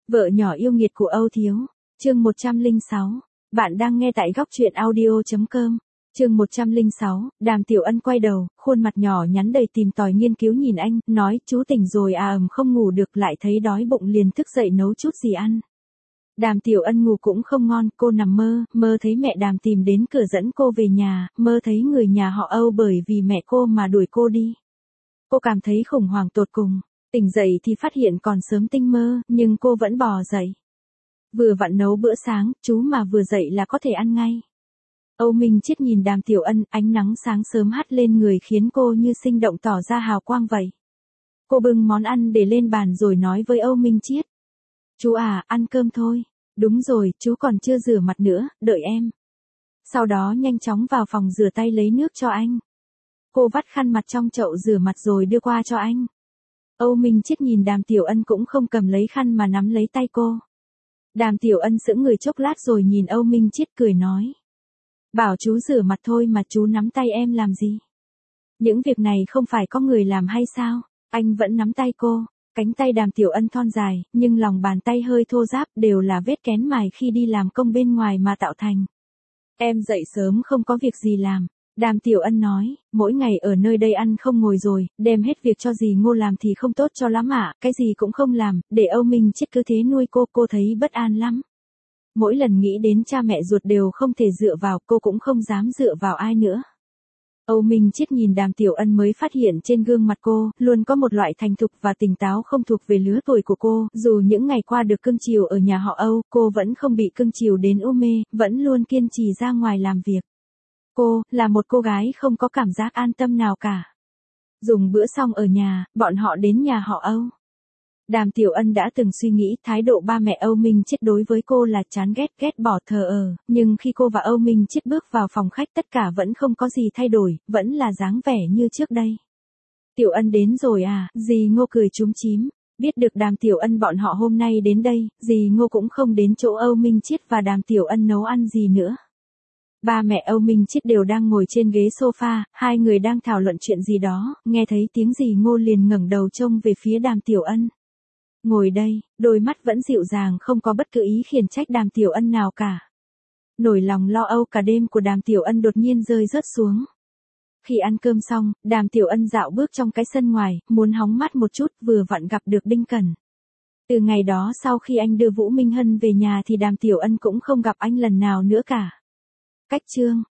Vợ nhỏ yêu nghiệt của Âu Thiếu, chương 106. Bạn đang nghe tại góc truyện audio.com. Chương 106, Đàm Tiểu Ân quay đầu, khuôn mặt nhỏ nhắn đầy tìm tòi nghiên cứu nhìn anh, nói, chú tỉnh rồi à? Không ngủ được, lại thấy đói bụng liền thức dậy nấu chút gì ăn. Đàm Tiểu Ân ngủ cũng không ngon, cô nằm mơ thấy mẹ Đàm tìm đến cửa dẫn cô về nhà, mơ thấy người nhà họ Âu bởi vì mẹ cô mà đuổi cô đi. Cô cảm thấy khủng hoảng tột cùng, tỉnh dậy thì phát hiện còn sớm tinh mơ, nhưng cô vẫn bò dậy. Vừa vặn nấu bữa sáng, chú mà vừa dậy là có thể ăn ngay. Âu Minh Chiết nhìn Đàm Tiểu Ân, ánh nắng sáng sớm hắt lên người khiến cô như sinh động tỏ ra hào quang vậy. Cô bưng món ăn để lên bàn rồi nói với Âu Minh Chiết. Chú à, ăn cơm thôi. Đúng rồi, chú còn chưa rửa mặt nữa, đợi em. Sau đó nhanh chóng vào phòng rửa tay lấy nước cho anh. Cô vắt khăn mặt trong chậu rửa mặt rồi đưa qua cho anh. Âu Minh Chiết nhìn Đàm Tiểu Ân cũng không cầm lấy khăn mà nắm lấy tay cô. Đàm Tiểu Ân sững người chốc lát rồi nhìn Âu Minh Chiết cười nói. Bảo chú rửa mặt thôi mà chú nắm tay em làm gì? Những việc này không phải có người làm hay sao? Anh vẫn nắm tay cô. Cánh tay Đàm Tiểu Ân thon dài, nhưng lòng bàn tay hơi thô ráp, đều là vết kén mài khi đi làm công bên ngoài mà tạo thành. Em dậy sớm không có việc gì làm. Đàm Tiểu Ân nói, mỗi ngày ở nơi đây ăn không ngồi rồi, đem hết việc cho dì Ngô làm thì không tốt cho lắm ạ, cái gì cũng không làm, để Âu Minh Chiết cứ thế nuôi cô thấy bất an lắm. Mỗi lần nghĩ đến cha mẹ ruột đều không thể dựa vào, cô cũng không dám dựa vào ai nữa. Âu Minh Chiết nhìn Đàm Tiểu Ân mới phát hiện trên gương mặt cô, luôn có một loại thành thục và tỉnh táo không thuộc về lứa tuổi của cô, dù những ngày qua được cưng chiều ở nhà họ Âu, cô vẫn không bị cưng chiều đến u mê, vẫn luôn kiên trì ra ngoài làm việc. Cô, là một cô gái không có cảm giác an tâm nào cả. Dùng bữa xong ở nhà, bọn họ đến nhà họ Âu. Đàm Tiểu Ân đã từng suy nghĩ thái độ ba mẹ Âu Minh Chiết đối với cô là chán ghét bỏ thờ nhưng khi cô và Âu Minh Chiết bước vào phòng khách tất cả vẫn không có gì thay đổi, vẫn là dáng vẻ như trước đây. Tiểu Ân đến rồi à? Dì Ngô cười chúm chím. Biết được Đàm Tiểu Ân bọn họ hôm nay đến đây, dì Ngô cũng không đến chỗ Âu Minh Chiết và Đàm Tiểu Ân nấu ăn gì nữa. Ba mẹ Âu Minh Chiết đều đang ngồi trên ghế sofa, hai người đang thảo luận chuyện gì đó, nghe thấy tiếng dì Ngô liền ngẩng đầu trông về phía Đàm Tiểu Ân. Ngồi đây, đôi mắt vẫn dịu dàng không có bất cứ ý khiển trách Đàm Tiểu Ân nào cả. Nỗi lòng lo âu cả đêm của Đàm Tiểu Ân đột nhiên rơi rớt xuống. Khi ăn cơm xong, Đàm Tiểu Ân dạo bước trong cái sân ngoài, muốn hóng mát một chút, vừa vặn gặp được Đinh Cẩn. Từ ngày đó sau khi anh đưa Vũ Minh Hân về nhà thì Đàm Tiểu Ân cũng không gặp anh lần nào nữa cả. Cách chương